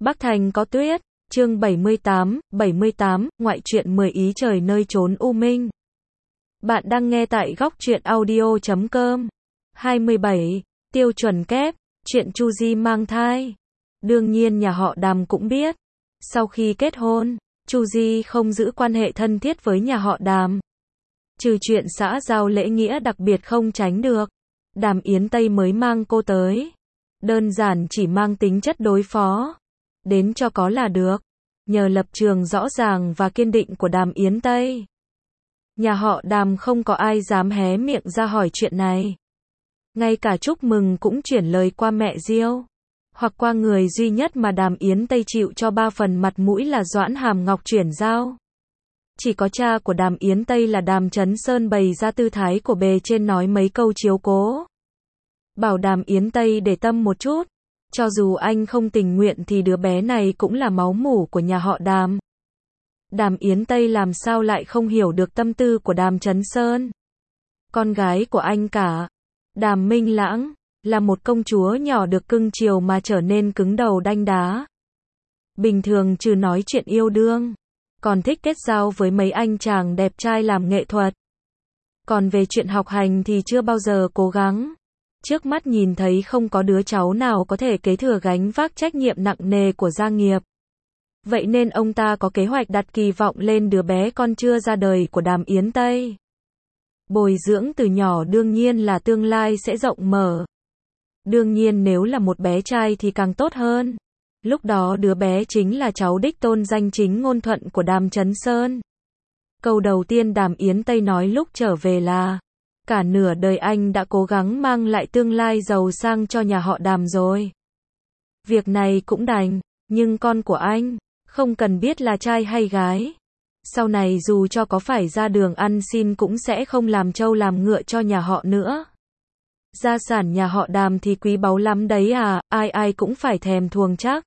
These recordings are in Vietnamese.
Bắc Thành có tuyết, chương 78, ngoại truyện 10 ý trời nơi chốn u minh. Bạn đang nghe tại góc truyện audio.com. 27. Tiêu chuẩn kép, chuyện Chu Di mang thai. Đương nhiên nhà họ Đàm cũng biết. Sau khi kết hôn, Chu Di không giữ quan hệ thân thiết với nhà họ Đàm. Trừ chuyện xã giao lễ nghĩa đặc biệt không tránh được. Đàm Yến Tây mới mang cô tới. Đơn giản chỉ mang tính chất đối phó. Đến cho có là được. Nhờ lập trường rõ ràng và kiên định của Đàm Yến Tây, nhà họ Đàm không có ai dám hé miệng ra hỏi chuyện này. Ngay cả chúc mừng cũng chuyển lời qua mẹ Diêu, hoặc qua người duy nhất mà Đàm Yến Tây chịu cho 3 phần mặt mũi là Doãn Hàm Ngọc chuyển giao. Chỉ có cha của Đàm Yến Tây là Đàm Chấn Sơn bày ra tư thái của bề trên nói mấy câu chiếu cố. Bảo Đàm Yến Tây để tâm một chút. Cho dù anh không tình nguyện thì đứa bé này cũng là máu mủ của nhà họ Đàm. Đàm Yến Tây làm sao lại không hiểu được tâm tư của Đàm Chấn Sơn. Con gái của anh cả, Đàm Minh Lãng, là một công chúa nhỏ được cưng chiều mà trở nên cứng đầu đanh đá. Bình thường trừ nói chuyện yêu đương, còn thích kết giao với mấy anh chàng đẹp trai làm nghệ thuật. Còn về chuyện học hành thì chưa bao giờ cố gắng. Trước mắt nhìn thấy không có đứa cháu nào có thể kế thừa gánh vác trách nhiệm nặng nề của gia nghiệp. Vậy nên ông ta có kế hoạch đặt kỳ vọng lên đứa bé con chưa ra đời của Đàm Yến Tây. Bồi dưỡng từ nhỏ đương nhiên là tương lai sẽ rộng mở. Đương nhiên nếu là một bé trai thì càng tốt hơn. Lúc đó đứa bé chính là cháu đích tôn danh chính ngôn thuận của Đàm Chấn Sơn. Câu đầu tiên Đàm Yến Tây nói lúc trở về là: cả nửa đời anh đã cố gắng mang lại tương lai giàu sang cho nhà họ Đàm rồi. Việc này cũng đành, nhưng con của anh, không cần biết là trai hay gái. Sau này dù cho có phải ra đường ăn xin cũng sẽ không làm trâu làm ngựa cho nhà họ nữa. Gia sản nhà họ Đàm thì quý báu lắm đấy à, ai ai cũng phải thèm thuồng chắc.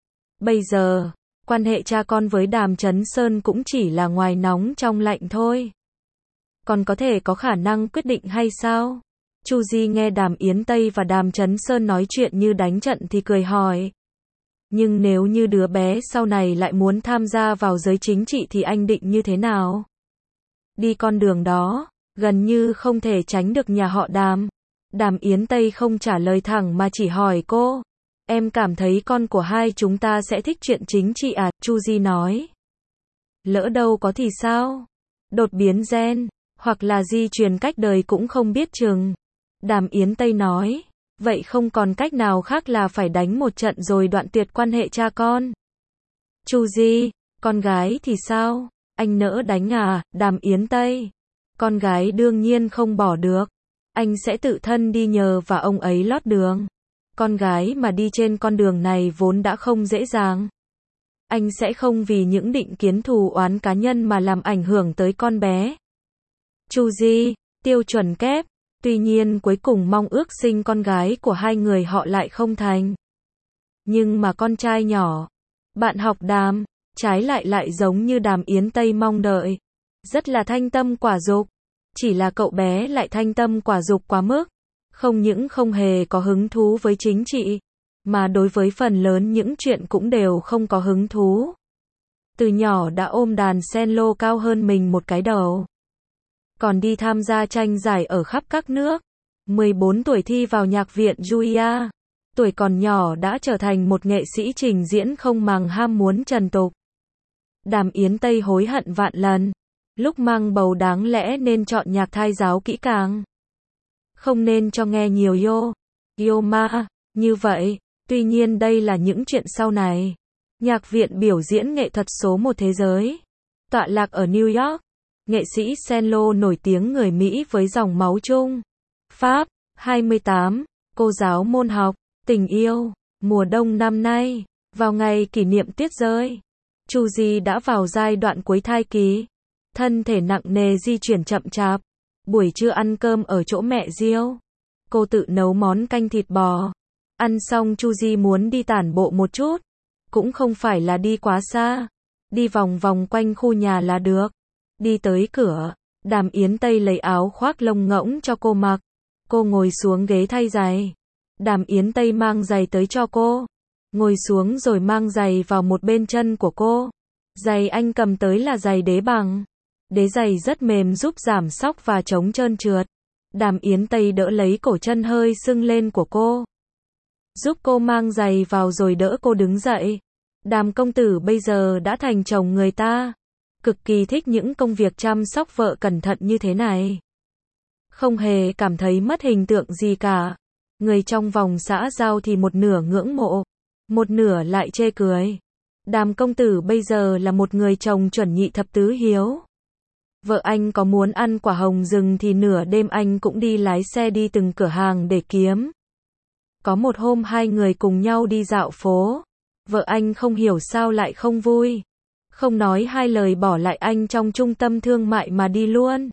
Bây giờ, quan hệ cha con với Đàm Chấn Sơn cũng chỉ là ngoài nóng trong lạnh thôi. Còn có thể có khả năng quyết định hay sao? Chu Di nghe Đàm Yến Tây và Đàm Chấn Sơn nói chuyện như đánh trận thì cười hỏi. Nhưng nếu như đứa bé sau này lại muốn tham gia vào giới chính trị thì anh định như thế nào? Đi con đường đó, gần như không thể tránh được nhà họ Đàm. Đàm Yến Tây không trả lời thẳng mà chỉ hỏi cô. Em cảm thấy con của hai chúng ta sẽ thích chuyện chính trị à? Chu Di nói. Lỡ đâu có thì sao? Đột biến gen, hoặc là di truyền cách đời cũng không biết chừng. Đàm Yến Tây nói. Vậy không còn cách nào khác là phải đánh một trận rồi đoạn tuyệt quan hệ cha con. Chu Di, con gái thì sao? Anh nỡ đánh à? Đàm Yến Tây. Con gái đương nhiên không bỏ được. Anh sẽ tự thân đi nhờ và ông ấy lót đường. Con gái mà đi trên con đường này vốn đã không dễ dàng. Anh sẽ không vì những định kiến thù oán cá nhân mà làm ảnh hưởng tới con bé. Chu Di, tiêu chuẩn kép. Tuy nhiên cuối cùng mong ước sinh con gái của hai người họ lại không thành. Nhưng mà con trai nhỏ, bạn học Đàm, trái lại giống như Đàm Yến Tây mong đợi. Rất là thanh tâm quả dục. Chỉ là cậu bé lại thanh tâm quả dục quá mức. Không những không hề có hứng thú với chính trị, mà đối với phần lớn những chuyện cũng đều không có hứng thú. Từ nhỏ đã ôm đàn cello cao hơn mình một cái đầu. Còn đi tham gia tranh giải ở khắp các nước. 14 tuổi thi vào nhạc viện Juilliard. Tuổi còn nhỏ đã trở thành một nghệ sĩ trình diễn không màng ham muốn trần tục. Đàm Yến Tây hối hận vạn lần. Lúc mang bầu đáng lẽ nên chọn nhạc thai giáo kỹ càng. Không nên cho nghe nhiều yo ma, như vậy. Tuy nhiên đây là những chuyện sau này. Nhạc viện biểu diễn nghệ thuật số 1 thế giới. Tọa lạc ở New York. Nghệ sĩ cello nổi tiếng người Mỹ với dòng máu Trung. Pháp. 28. Cô giáo môn học, tình yêu, mùa đông năm nay, vào ngày kỷ niệm tuyết rơi. Chu Di đã vào giai đoạn cuối thai kỳ. Thân thể nặng nề di chuyển chậm chạp. Buổi trưa ăn cơm ở chỗ mẹ Diêu. Cô tự nấu món canh thịt bò. Ăn xong Chu Di muốn đi tản bộ một chút. Cũng không phải là đi quá xa. Đi vòng vòng quanh khu nhà là được. Đi tới cửa, Đàm Yến Tây lấy áo khoác lông ngỗng cho cô mặc. Cô ngồi xuống ghế thay giày. Đàm Yến Tây mang giày tới cho cô. ngồi xuống rồi mang giày vào một bên chân của cô. Giày anh cầm tới là giày đế bằng. Đế giày rất mềm giúp giảm xóc và chống trơn trượt. Đàm Yến Tây đỡ lấy cổ chân hơi sưng lên của cô, giúp cô mang giày vào rồi đỡ cô đứng dậy. Đàm công tử bây giờ đã thành chồng người ta, cực kỳ thích những công việc chăm sóc vợ cẩn thận như thế này. Không hề cảm thấy mất hình tượng gì cả. Người trong vòng xã giao thì một nửa ngưỡng mộ, một nửa lại chê cười. Đàm công tử bây giờ là một người chồng chuẩn nhị thập tứ hiếu. Vợ anh có muốn ăn quả hồng rừng thì nửa đêm anh cũng đi lái xe đi từng cửa hàng để kiếm. Có một hôm hai người cùng nhau đi dạo phố. Vợ anh không hiểu sao lại không vui. Không nói hai lời bỏ lại anh trong trung tâm thương mại mà đi luôn.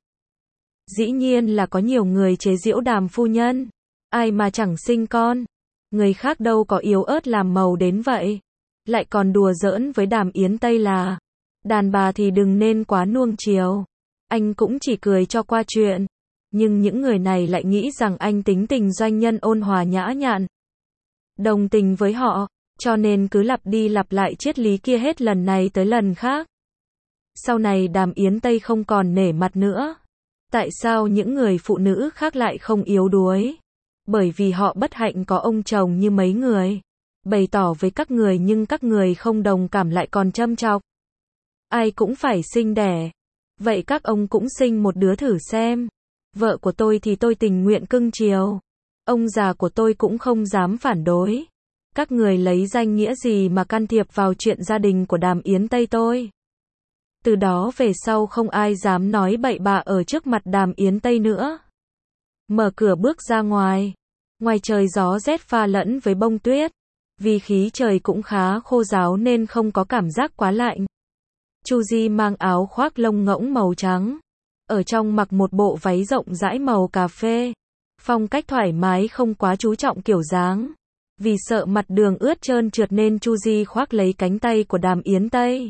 Dĩ nhiên là có nhiều người chế giễu Đàm phu nhân. Ai mà chẳng sinh con. Người khác đâu có yếu ớt làm màu đến vậy. Lại còn đùa giỡn với Đàm Yến Tây là đàn bà thì đừng nên quá nuông chiều. Anh cũng chỉ cười cho qua chuyện. Nhưng những người này lại nghĩ rằng anh tính tình doanh nhân ôn hòa nhã nhặn, đồng tình với họ, cho nên cứ lặp đi lặp lại triết lý kia hết lần này tới lần khác. Sau này Đàm Yến Tây không còn nể mặt nữa. Tại sao những người phụ nữ khác lại không yếu đuối? Bởi vì họ bất hạnh có ông chồng như mấy người. Bày tỏ với các người nhưng các người không đồng cảm lại còn châm chọc. Ai cũng phải sinh đẻ. Vậy các ông cũng sinh một đứa thử xem. Vợ của tôi thì tôi tình nguyện cưng chiều. Ông già của tôi cũng không dám phản đối. Các người lấy danh nghĩa gì mà can thiệp vào chuyện gia đình của Đàm Yến Tây tôi? Từ đó về sau không ai dám nói bậy bạ ở trước mặt Đàm Yến Tây nữa. Mở cửa bước ra ngoài. Ngoài trời gió rét pha lẫn với bông tuyết. Vì khí trời cũng khá khô ráo nên không có cảm giác quá lạnh. Chu Di mang áo khoác lông ngỗng màu trắng. Ở trong mặc một bộ váy rộng rãi màu cà phê. Phong cách thoải mái không quá chú trọng kiểu dáng. Vì sợ mặt đường ướt trơn trượt nên Chu Di khoác lấy cánh tay của Đàm Yến Tây.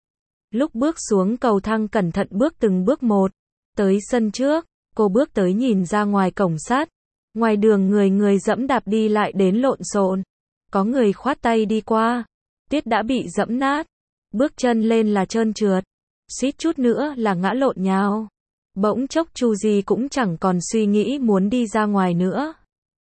Lúc bước xuống cầu thang cẩn thận bước từng bước một. Tới sân trước, cô bước tới nhìn ra ngoài cổng sắt. Ngoài đường người dẫm đạp đi lại đến lộn xộn. Có người khoát tay đi qua. Tuyết đã bị dẫm nát. Bước chân lên là trơn trượt. Suýt chút nữa là ngã lộn nhào. Bỗng chốc Chu Di cũng chẳng còn suy nghĩ muốn đi ra ngoài nữa.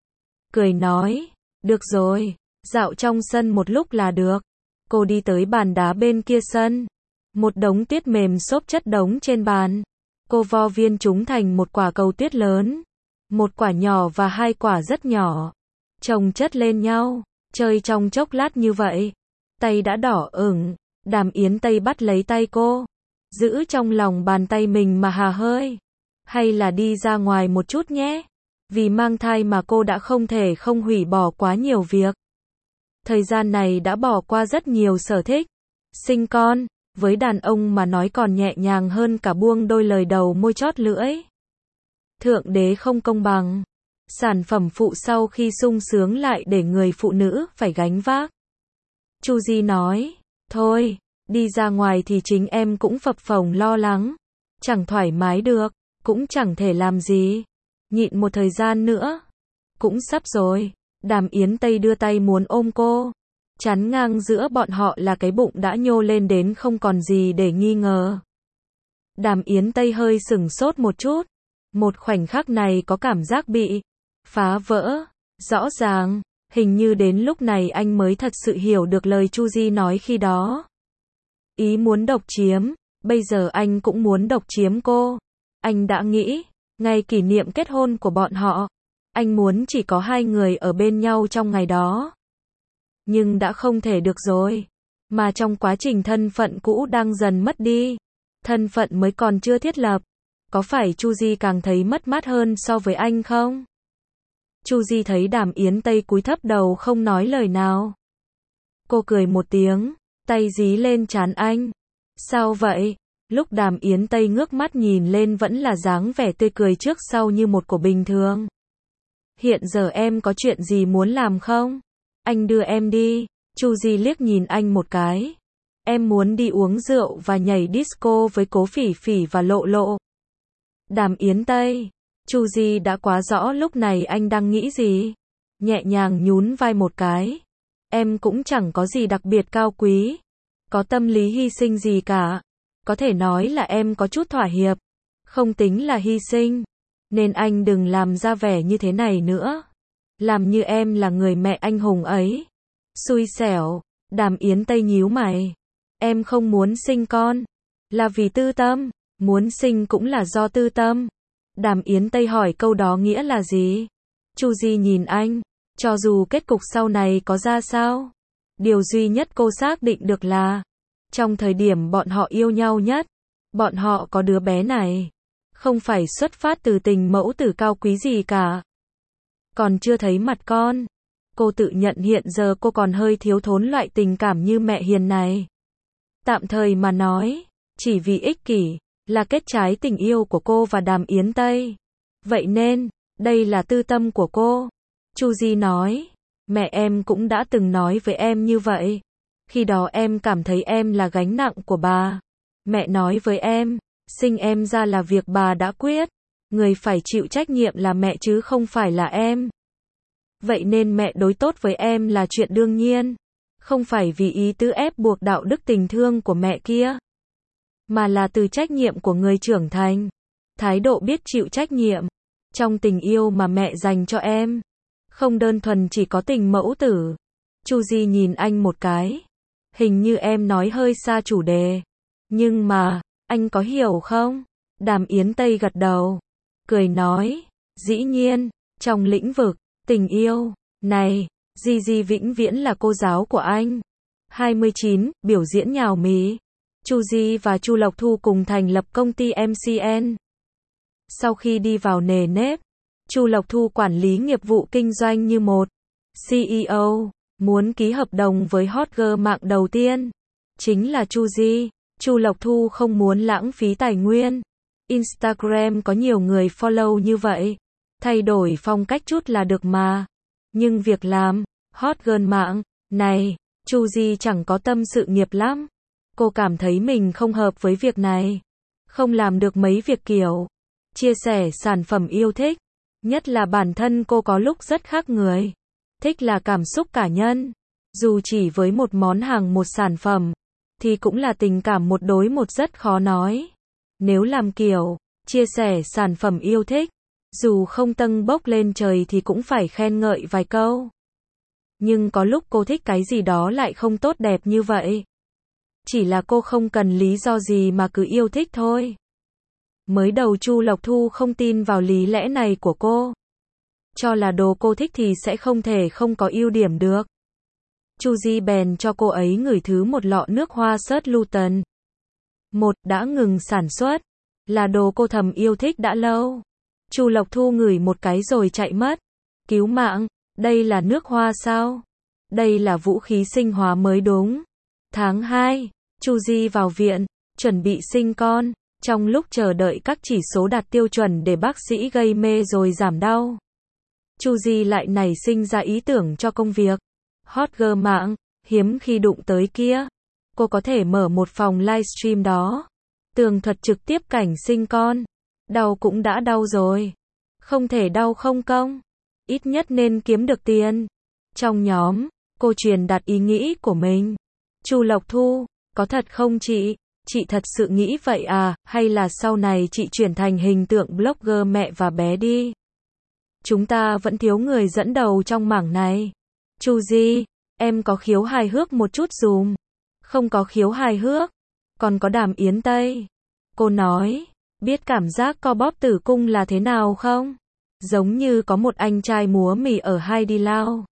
Cười nói, được rồi, dạo trong sân một lúc là được. Cô đi tới bàn đá bên kia sân. Một đống tuyết mềm xốp chất đống trên bàn. Cô vo viên chúng thành một quả cầu tuyết lớn. Một quả nhỏ và hai quả rất nhỏ. Chồng chất lên nhau. Chơi trong chốc lát như vậy. Tay đã đỏ ửng. Đàm Yến Tây bắt lấy tay cô. Giữ trong lòng bàn tay mình mà hà hơi. Hay là đi ra ngoài một chút nhé. Vì mang thai mà cô đã không thể không hủy bỏ quá nhiều việc. Thời gian này đã bỏ qua rất nhiều sở thích. Sinh con, với đàn ông mà nói còn nhẹ nhàng hơn cả buông đôi lời đầu môi chót lưỡi. Thượng đế không công bằng. Sản phẩm phụ sau khi sung sướng lại để người phụ nữ phải gánh vác. Chu Di nói, thôi, đi ra ngoài thì chính em cũng phập phồng lo lắng. Chẳng thoải mái được, cũng chẳng thể làm gì. Nhịn một thời gian nữa. Cũng sắp rồi. Đàm Yến Tây đưa tay muốn ôm cô. Chắn ngang giữa bọn họ là cái bụng đã nhô lên đến không còn gì để nghi ngờ. Đàm Yến Tây hơi sửng sốt một chút. Một khoảnh khắc này có cảm giác bị phá vỡ. Rõ ràng, hình như đến lúc này anh mới thật sự hiểu được lời Chu Di nói khi đó. Ý muốn độc chiếm, bây giờ anh cũng muốn độc chiếm cô. Anh đã nghĩ, ngày kỷ niệm kết hôn của bọn họ, anh muốn chỉ có hai người ở bên nhau trong ngày đó. Nhưng đã không thể được rồi. Mà trong quá trình thân phận cũ đang dần mất đi, thân phận mới còn chưa thiết lập. Có phải Chu Di càng thấy mất mát hơn so với anh không? Chu Di thấy Đàm Yến Tây cúi thấp đầu không nói lời nào. Cô cười một tiếng, tay dí lên trán anh. Sao vậy? Lúc Đàm Yến Tây ngước mắt nhìn lên vẫn là dáng vẻ tươi cười trước sau như một của bình thường. Hiện giờ em có chuyện gì muốn làm không? Anh đưa em đi. Chu Di liếc nhìn anh một cái. Em muốn đi uống rượu và nhảy disco với Cố Phỉ Phỉ và Lộ Lộ. Đàm Yến Tây. Chu Di đã quá rõ lúc này anh đang nghĩ gì. Nhẹ nhàng nhún vai một cái. em cũng chẳng có gì đặc biệt cao quý, có tâm lý hy sinh gì cả. Có thể nói là em có chút thỏa hiệp, không tính là hy sinh. Nên anh đừng làm ra vẻ như thế này nữa. Làm như em là người mẹ anh hùng ấy. Xui xẻo, Đàm Yến Tây nhíu mày. Em không muốn sinh con, là vì tư tâm, muốn sinh cũng là do tư tâm. Đàm Yến Tây hỏi câu đó nghĩa là gì? Chu Di nhìn anh, cho dù kết cục sau này có ra sao, điều duy nhất cô xác định được là, trong thời điểm bọn họ yêu nhau nhất, bọn họ có đứa bé này, không phải xuất phát từ tình mẫu tử cao quý gì cả. Còn chưa thấy mặt con, cô tự nhận hiện giờ cô còn hơi thiếu thốn loại tình cảm như mẹ hiền này. Tạm thời mà nói, chỉ vì ích kỷ, là kết trái tình yêu của cô và Đàm Yến Tây. Vậy nên, đây là tư tâm của cô. Chu Di nói, mẹ em cũng đã từng nói với em như vậy. Khi đó em cảm thấy em là gánh nặng của bà. Mẹ nói với em, sinh em ra là việc bà đã quyết. Người phải chịu trách nhiệm là mẹ chứ không phải là em. Vậy nên mẹ đối tốt với em là chuyện đương nhiên. Không phải vì ý tứ ép buộc đạo đức tình thương của mẹ kia, mà là từ trách nhiệm của người trưởng thành. Thái độ biết chịu trách nhiệm. Trong tình yêu mà mẹ dành cho em, không đơn thuần chỉ có tình mẫu tử. Chu Di nhìn anh một cái. Hình như em nói hơi xa chủ đề. Nhưng mà, anh có hiểu không? Đàm Yến Tây gật đầu. Cười nói, dĩ nhiên, trong lĩnh vực tình yêu này, Di vĩnh viễn là cô giáo của anh. 29. Biểu diễn nhào mí. Chu Di và Chu Lộc Thu cùng thành lập công ty MCN. Sau khi đi vào nề nếp, Chu Lộc Thu quản lý nghiệp vụ kinh doanh như một CEO, muốn ký hợp đồng với hot girl mạng đầu tiên, chính là Chu Di. Chu Lộc Thu không muốn lãng phí tài nguyên. Instagram có nhiều người follow như vậy, thay đổi phong cách chút là được mà. Nhưng việc làm hot girl mạng này, Chu Di chẳng có tâm sự nghiệp lắm. Cô cảm thấy mình không hợp với việc này, không làm được mấy việc kiểu chia sẻ sản phẩm yêu thích. Nhất là bản thân cô có lúc rất khác người. Thích là cảm xúc cá nhân. Dù chỉ với một món hàng một sản phẩm, thì cũng là tình cảm một đối một rất khó nói. Nếu làm kiểu chia sẻ sản phẩm yêu thích, dù không tâng bốc lên trời thì cũng phải khen ngợi vài câu. Nhưng có lúc cô thích cái gì đó lại không tốt đẹp như vậy. Chỉ là cô không cần lý do gì mà cứ yêu thích thôi. Mới đầu Chu Lộc Thu không tin vào lý lẽ này của cô. Cho là đồ cô thích thì sẽ không thể không có ưu điểm được. Chu Di bèn cho cô ấy ngửi thứ một lọ nước hoa Surt Luton. Đã ngừng sản xuất, là đồ cô thầm yêu thích đã lâu. Chu Lộc Thu ngửi một cái rồi chạy mất. Cứu mạng, đây là nước hoa sao? Đây là vũ khí sinh hóa mới đúng. Tháng 2, Chu Di vào viện, chuẩn bị sinh con. Trong lúc chờ đợi các chỉ số đạt tiêu chuẩn để bác sĩ gây mê rồi giảm đau, Chu Di lại nảy sinh ra ý tưởng cho công việc. Hot girl mạng, hiếm khi đụng tới kia. Cô có thể mở một phòng livestream đó, tường thuật trực tiếp cảnh sinh con. Đau cũng đã đau rồi, không thể đau không công. Ít nhất nên kiếm được tiền. Trong nhóm, cô truyền đạt ý nghĩ của mình. Chu Lộc Thu, có thật không chị? Chị thật sự nghĩ vậy à, hay là sau này chị chuyển thành hình tượng blogger mẹ và bé đi? Chúng ta vẫn thiếu người dẫn đầu trong mảng này. Chu Di, em có khiếu hài hước một chút dùm. Không có khiếu hài hước, còn có Đàm Yến Tây. Cô nói, biết cảm giác co bóp tử cung là thế nào không? Giống như có một anh trai múa mì ở Heidi Lao.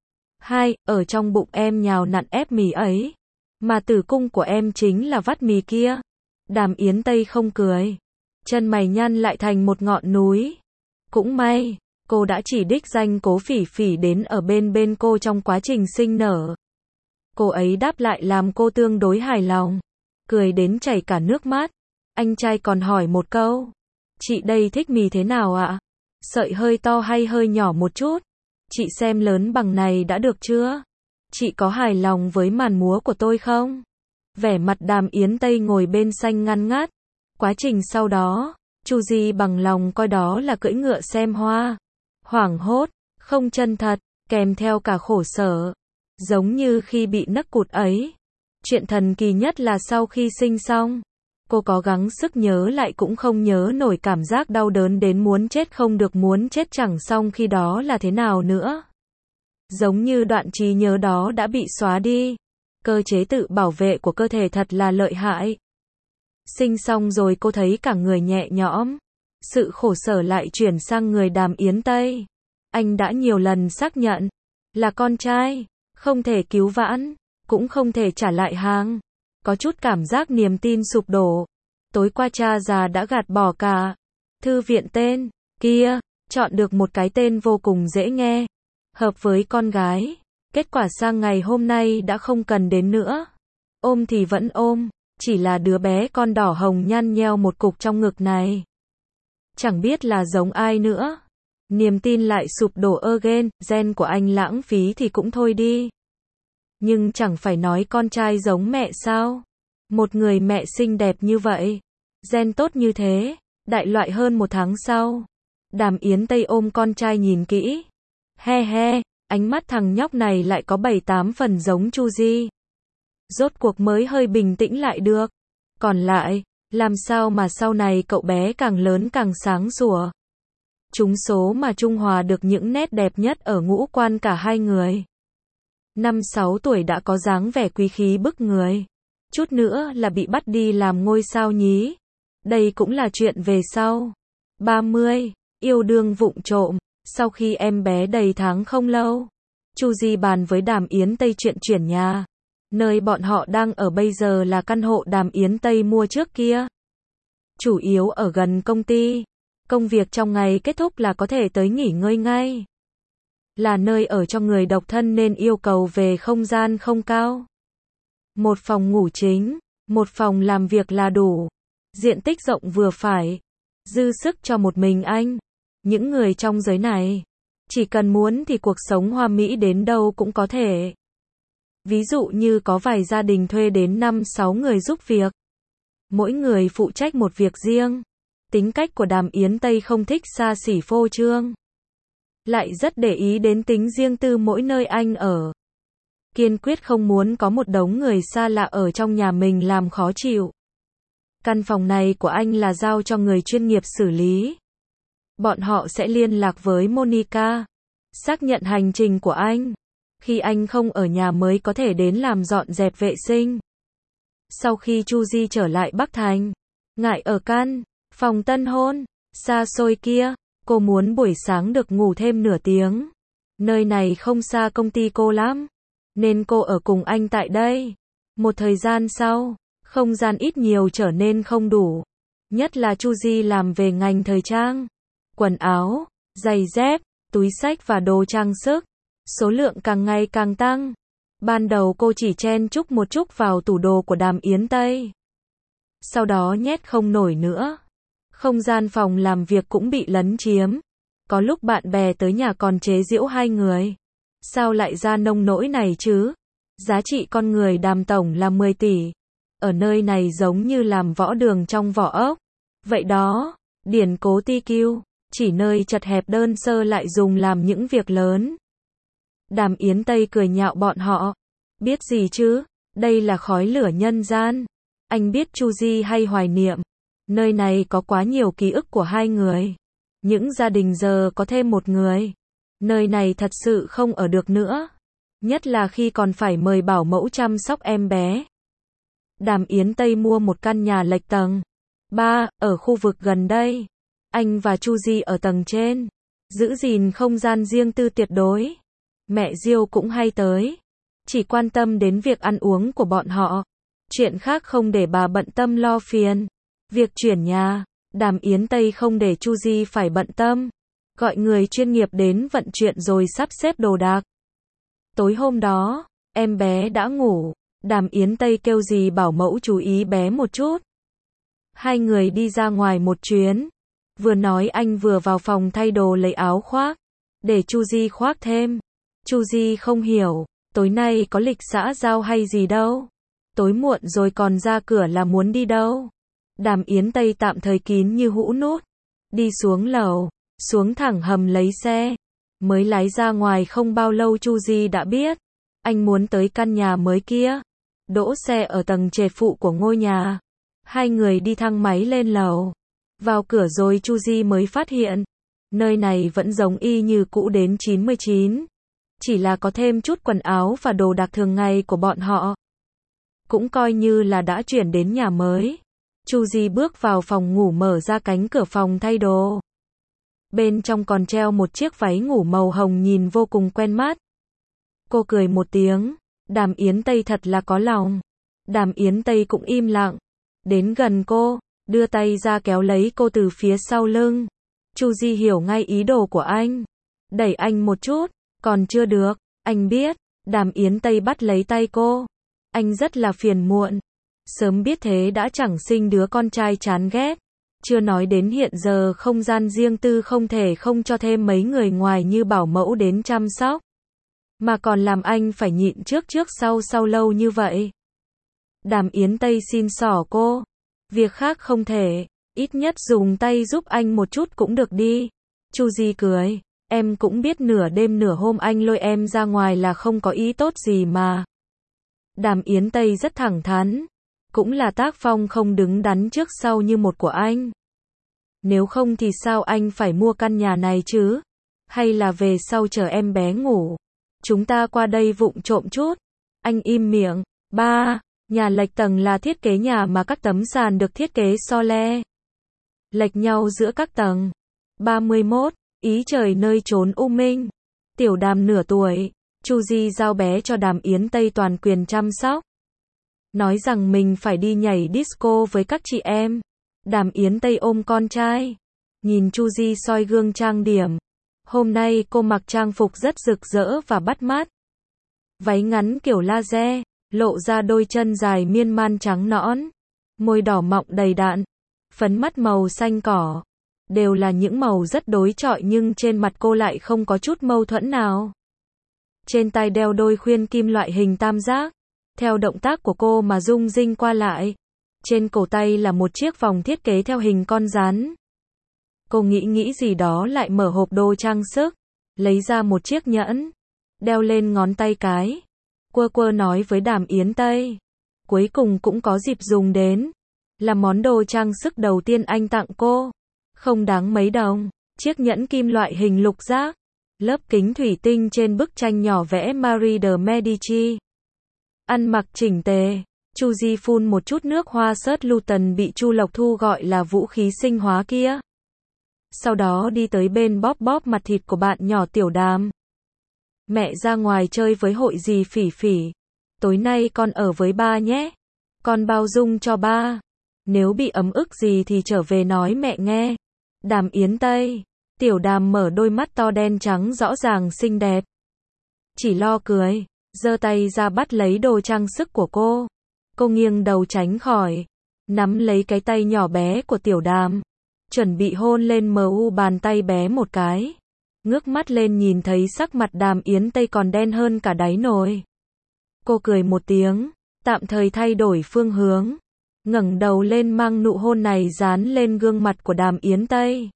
Ở trong bụng em nhào nặn ép mì ấy. Mà tử cung của em chính là vắt mì kia. Đàm Yến Tây không cười. Chân mày nhăn lại thành một ngọn núi. Cũng may, cô đã chỉ đích danh Cố Phỉ Phỉ đến ở bên cô trong quá trình sinh nở. Cô ấy đáp lại làm cô tương đối hài lòng. Cười đến chảy cả nước mắt. Anh trai còn hỏi một câu. Chị đây thích mì thế nào ạ? Sợi hơi to hay hơi nhỏ một chút? Chị xem lớn bằng này đã được chưa? Chị có hài lòng với màn múa của tôi không? Vẻ mặt Đàm Yến Tây ngồi bên xanh ngăn ngắt. Quá trình sau đó, Chu Di bằng lòng coi đó là cưỡi ngựa xem hoa. Hoảng hốt, không chân thật, kèm theo cả khổ sở. Giống như khi bị nấc cụt ấy. Chuyện thần kỳ nhất là sau khi sinh xong, cô có gắng sức nhớ lại cũng không nhớ nổi cảm giác đau đớn đến muốn chết không được muốn chết chẳng xong khi đó là thế nào nữa. Giống như đoạn trí nhớ đó đã bị xóa đi. Cơ chế tự bảo vệ của cơ thể thật là lợi hại. Sinh xong rồi cô thấy cả người nhẹ nhõm. Sự khổ sở lại chuyển sang người Đàm Yến Tây. Anh đã nhiều lần xác nhận là con trai, không thể cứu vãn, cũng không thể trả lại hàng. Có chút cảm giác niềm tin sụp đổ. Tối qua cha già đã gạt bỏ cả thư viện tên kia, chọn được một cái tên vô cùng dễ nghe, hợp với con gái. Kết quả sang ngày hôm nay đã không cần đến nữa. Ôm thì vẫn ôm, chỉ là đứa bé con đỏ hồng nhăn nheo một cục trong ngực này. Chẳng biết là giống ai nữa. Niềm tin lại sụp đổ again, gen của anh lãng phí thì cũng thôi đi. Nhưng chẳng phải nói con trai giống mẹ sao? Một người mẹ xinh đẹp như vậy, gen tốt như thế, đại loại hơn 1 tháng sau. Đàm Yến Tây ôm con trai nhìn kỹ. He he, ánh mắt thằng nhóc này lại có 7-8 phần giống Chu Di. Rốt cuộc mới hơi bình tĩnh lại được. Còn lại, làm sao mà sau này cậu bé càng lớn càng sáng sủa. Trúng số mà trung hòa được những nét đẹp nhất ở ngũ quan cả hai người. 5-6 tuổi đã có dáng vẻ quý khí bức người. Chút nữa là bị bắt đi làm ngôi sao nhí. Đây cũng là chuyện về sau. 30. Yêu đương vụng trộm. Sau khi em bé đầy tháng không lâu, Chu Di bàn với Đàm Yến Tây chuyện chuyển nhà. Nơi bọn họ đang ở bây giờ là căn hộ Đàm Yến Tây mua trước kia. Chủ yếu ở gần công ty. Công việc trong ngày kết thúc là có thể tới nghỉ ngơi ngay. Là nơi ở cho người độc thân nên yêu cầu về không gian không cao. Một phòng ngủ chính, một phòng làm việc là đủ. Diện tích rộng vừa phải, dư sức cho một mình anh. Những người trong giới này, chỉ cần muốn thì cuộc sống hoa mỹ đến đâu cũng có thể. Ví dụ như có vài gia đình thuê đến 5-6 người giúp việc. Mỗi người phụ trách một việc riêng. Tính cách của Đàm Yến Tây không thích xa xỉ phô trương. Lại rất để ý đến tính riêng tư mỗi nơi anh ở. Kiên quyết không muốn có một đống người xa lạ ở trong nhà mình làm khó chịu. Căn phòng này của anh là giao cho người chuyên nghiệp xử lý. Bọn họ sẽ liên lạc với Monica, xác nhận hành trình của anh. Khi anh không ở nhà mới có thể đến làm dọn dẹp vệ sinh. Sau khi Chu Di trở lại Bắc Thành, ngại ở căn phòng tân hôn xa xôi kia, cô muốn buổi sáng được ngủ thêm nửa tiếng. Nơi này không xa công ty cô lắm, nên cô ở cùng anh tại đây. Một thời gian sau, không gian ít nhiều trở nên không đủ. Nhất là Chu Di làm về ngành thời trang. Quần áo, giày dép, túi xách và đồ trang sức. Số lượng càng ngày càng tăng. Ban đầu cô chỉ chen chúc một chút vào tủ đồ của Đàm Yến Tây. Sau đó nhét không nổi nữa. Không gian phòng làm việc cũng bị lấn chiếm. Có lúc bạn bè tới nhà còn chế giễu hai người. Sao lại ra nông nỗi này chứ? Giá trị con người Đàm tổng là 10 tỷ. Ở nơi này giống như làm võ đường trong vỏ ốc. Vậy đó, điển cố TQ, chỉ nơi chật hẹp đơn sơ lại dùng làm những việc lớn. Đàm Yến Tây cười nhạo bọn họ. Biết gì chứ, đây là khói lửa nhân gian. Anh biết Chu Di hay hoài niệm. Nơi này có quá nhiều ký ức của hai người. Những gia đình giờ có thêm một người. Nơi này thật sự không ở được nữa. Nhất là khi còn phải mời bảo mẫu chăm sóc em bé. Đàm Yến Tây mua một căn nhà lệch tầng 3, ở khu vực gần đây. Anh và Chu Di ở tầng trên. Giữ gìn không gian riêng tư tuyệt đối. Mẹ Diêu cũng hay tới. Chỉ quan tâm đến việc ăn uống của bọn họ. Chuyện khác không để bà bận tâm lo phiền. Việc chuyển nhà, Đàm Yến Tây không để Chu Di phải bận tâm. Gọi người chuyên nghiệp đến vận chuyển rồi sắp xếp đồ đạc. Tối hôm đó, em bé đã ngủ. Đàm Yến Tây kêu dì bảo mẫu chú ý bé một chút. Hai người đi ra ngoài một chuyến. Vừa nói anh vừa vào phòng thay đồ lấy áo khoác. Để Chu Di khoác thêm. Chu Di không hiểu, tối nay có lịch xã giao hay gì đâu. Tối muộn rồi còn ra cửa là muốn đi đâu. Đàm Yến Tây tạm thời kín như hũ nút. Đi xuống lầu, xuống thẳng hầm lấy xe. Mới lái ra ngoài không bao lâu Chu Di đã biết. Anh muốn tới căn nhà mới kia. Đỗ xe ở tầng trệt phụ của ngôi nhà. Hai người đi thang máy lên lầu. Vào cửa rồi Chu Di mới phát hiện. Nơi này vẫn giống y như cũ đến 99. Chỉ là có thêm chút quần áo và đồ đạc thường ngày của bọn họ. Cũng coi như là đã chuyển đến nhà mới. Chu Di bước vào phòng ngủ, mở ra cánh cửa phòng thay đồ. Bên trong còn treo một chiếc váy ngủ màu hồng nhìn vô cùng quen mắt. Cô cười một tiếng. Đàm Yến Tây thật là có lòng. Đàm Yến Tây cũng im lặng. Đến gần cô, đưa tay ra kéo lấy cô từ phía sau lưng. Chu Di hiểu ngay ý đồ của anh. Đẩy anh một chút. Còn chưa được, anh biết. Đàm Yến Tây bắt lấy tay cô. Anh rất là phiền muộn. Sớm biết thế đã chẳng sinh đứa con trai chán ghét. Chưa nói đến hiện giờ không gian riêng tư không thể không cho thêm mấy người ngoài như bảo mẫu đến chăm sóc. Mà còn làm anh phải nhịn trước sau lâu như vậy. Đàm Yến Tây xin xỏ cô. Việc khác không thể, ít nhất dùng tay giúp anh một chút cũng được đi. Chu Di cười. Em cũng biết nửa đêm nửa hôm anh lôi em ra ngoài là không có ý tốt gì mà. Đàm Yến Tây rất thẳng thắn. Cũng là tác phong không đứng đắn trước sau như một của anh. Nếu không thì sao anh phải mua căn nhà này chứ? Hay là về sau chờ em bé ngủ, chúng ta qua đây vụng trộm chút? Anh im miệng. Ba, nhà lệch tầng là thiết kế nhà mà các tấm sàn được thiết kế so le lệch nhau giữa các tầng. 31. Ý trời nơi chốn u minh. Tiểu Đàm nửa tuổi, Chu Di giao bé cho Đàm Yến Tây toàn quyền chăm sóc. Nói rằng mình phải đi nhảy disco với các chị em. Đàm Yến Tây ôm con trai. Nhìn Chu Di soi gương trang điểm. Hôm nay cô mặc trang phục rất rực rỡ và bắt mắt. Váy ngắn kiểu laser, lộ ra đôi chân dài miên man trắng nõn. Môi đỏ mọng đầy đặn. Phấn mắt màu xanh cỏ. Đều là những màu rất đối chọi nhưng trên mặt cô lại không có chút mâu thuẫn nào. Trên tay đeo đôi khuyên kim loại hình tam giác. Theo động tác của cô mà rung rinh qua lại. Trên cổ tay là một chiếc vòng thiết kế theo hình con rắn. Cô nghĩ gì đó lại mở hộp đồ trang sức. Lấy ra một chiếc nhẫn. Đeo lên ngón tay cái. Quơ nói với Đàm Yến Tây. Cuối cùng cũng có dịp dùng đến. Là món đồ trang sức đầu tiên anh tặng cô. Không đáng mấy đồng. Chiếc nhẫn kim loại hình lục giác. Lớp kính thủy tinh trên bức tranh nhỏ vẽ Marie de Medici. Ăn mặc chỉnh tề. Chu Di phun một chút nước hoa sớt Luton bị Chu Lộc Thu gọi là vũ khí sinh hóa kia. Sau đó đi tới bên bóp mặt thịt của bạn nhỏ Tiểu Đàm. Mẹ ra ngoài chơi với hội dì Phỉ Phỉ. Tối nay con ở với ba nhé. Con bao dung cho ba. Nếu bị ấm ức gì thì trở về nói mẹ nghe. Đàm Yến Tây. Tiểu Đàm mở đôi mắt to đen trắng rõ ràng xinh đẹp. Chỉ lo cười. Giơ tay ra bắt lấy đồ trang sức của cô. Cô nghiêng đầu tránh khỏi. Nắm lấy cái tay nhỏ bé của Tiểu Đàm. Chuẩn bị hôn lên mu bàn tay bé một cái. Ngước mắt lên nhìn thấy sắc mặt Đàm Yến Tây còn đen hơn cả đáy nồi. Cô cười một tiếng. Tạm thời thay đổi phương hướng. Ngẩng đầu lên mang nụ hôn này dán lên gương mặt của Đàm Yến Tây.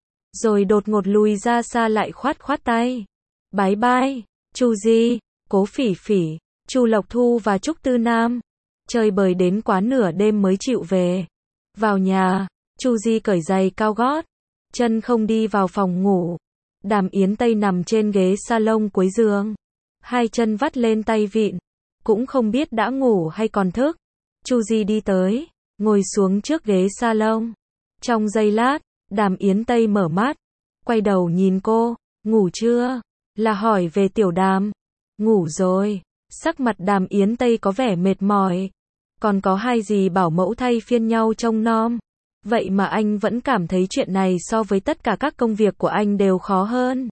Rồi đột ngột lùi ra xa lại khoát tay. Bye bye, Chu Di, Cố Phỉ Phỉ, Chu Lộc Thu và Trúc Tư Nam. Chơi bời đến quá nửa đêm mới chịu về. Vào nhà, Chu Di cởi giày cao gót. Chân không đi vào phòng ngủ. Đàm Yến Tây nằm trên ghế salon cuối giường. Hai chân vắt lên tay vịn. Cũng không biết đã ngủ hay còn thức. Chu Di đi tới, ngồi xuống trước ghế salon. Trong giây lát, Đàm Yến Tây mở mắt. Quay đầu nhìn cô. Ngủ chưa? Là hỏi về Tiểu Đàm. Ngủ rồi. Sắc mặt Đàm Yến Tây có vẻ mệt mỏi. Còn có hai dì bảo mẫu thay phiên nhau trông nom. Vậy mà anh vẫn cảm thấy chuyện này so với tất cả các công việc của anh đều khó hơn.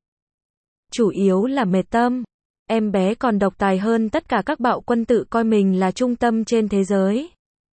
Chủ yếu là mệt tâm. Em bé còn độc tài hơn tất cả các bạo quân tự coi mình là trung tâm trên thế giới.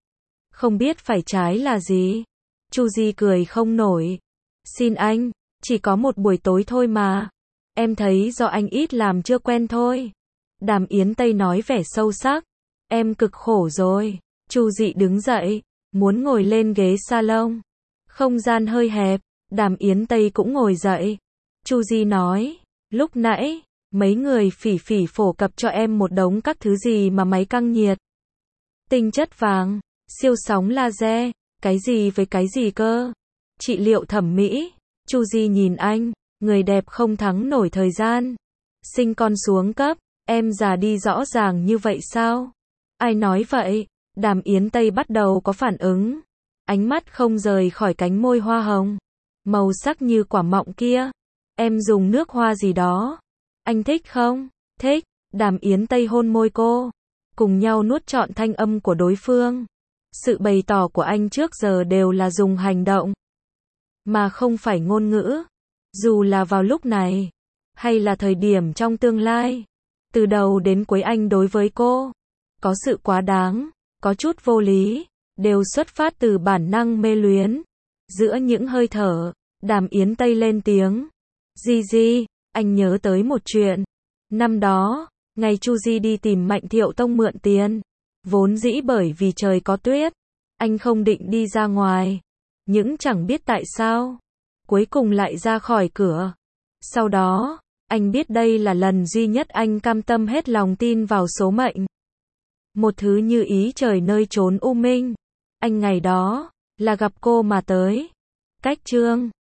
Không biết phải trái là gì. Chu Di cười không nổi. Xin anh, chỉ có một buổi tối thôi mà. Em thấy do anh ít làm chưa quen thôi. Đàm Yến Tây nói vẻ sâu sắc. Em cực khổ rồi. Chu Di đứng dậy, muốn ngồi lên ghế salon. Không gian hơi hẹp, Đàm Yến Tây cũng ngồi dậy. Chu Di nói, lúc nãy, Mấy người phỉ phỉ phổ cập cho em một đống các thứ gì mà máy căng nhiệt, tinh chất vàng, siêu sóng laser, cái gì với cái gì cơ? Trị liệu thẩm mỹ. Chu Di nhìn anh, người đẹp không thắng nổi thời gian. Sinh con xuống cấp, em già đi rõ ràng như vậy sao? Ai nói vậy? Đàm Yến Tây bắt đầu có phản ứng. Ánh mắt không rời khỏi cánh môi hoa hồng, màu sắc như quả mọng kia. Em dùng nước hoa gì đó? Anh thích không? Thích. Đàm Yến Tây hôn môi cô, cùng nhau nuốt trọn thanh âm của đối phương. Sự bày tỏ của anh trước giờ đều là dùng hành động, mà không phải ngôn ngữ. Dù là vào lúc này, hay là thời điểm trong tương lai, từ đầu đến cuối anh đối với cô, có sự quá đáng, có chút vô lý, đều xuất phát từ bản năng mê luyến. Giữa những hơi thở, Đàm Yến Tây lên tiếng. Di Di, anh nhớ tới một chuyện. Năm đó, ngày Chu Di đi tìm Mạnh Thiệu Tông mượn tiền, vốn dĩ bởi vì trời có tuyết, anh không định đi ra ngoài. Nhưng chẳng biết tại sao, cuối cùng lại ra khỏi cửa. Sau đó, anh biết đây là lần duy nhất anh cam tâm hết lòng tin vào số mệnh. Một thứ như ý trời nơi chốn u minh. Anh ngày đó, là gặp cô mà tới. Cách chương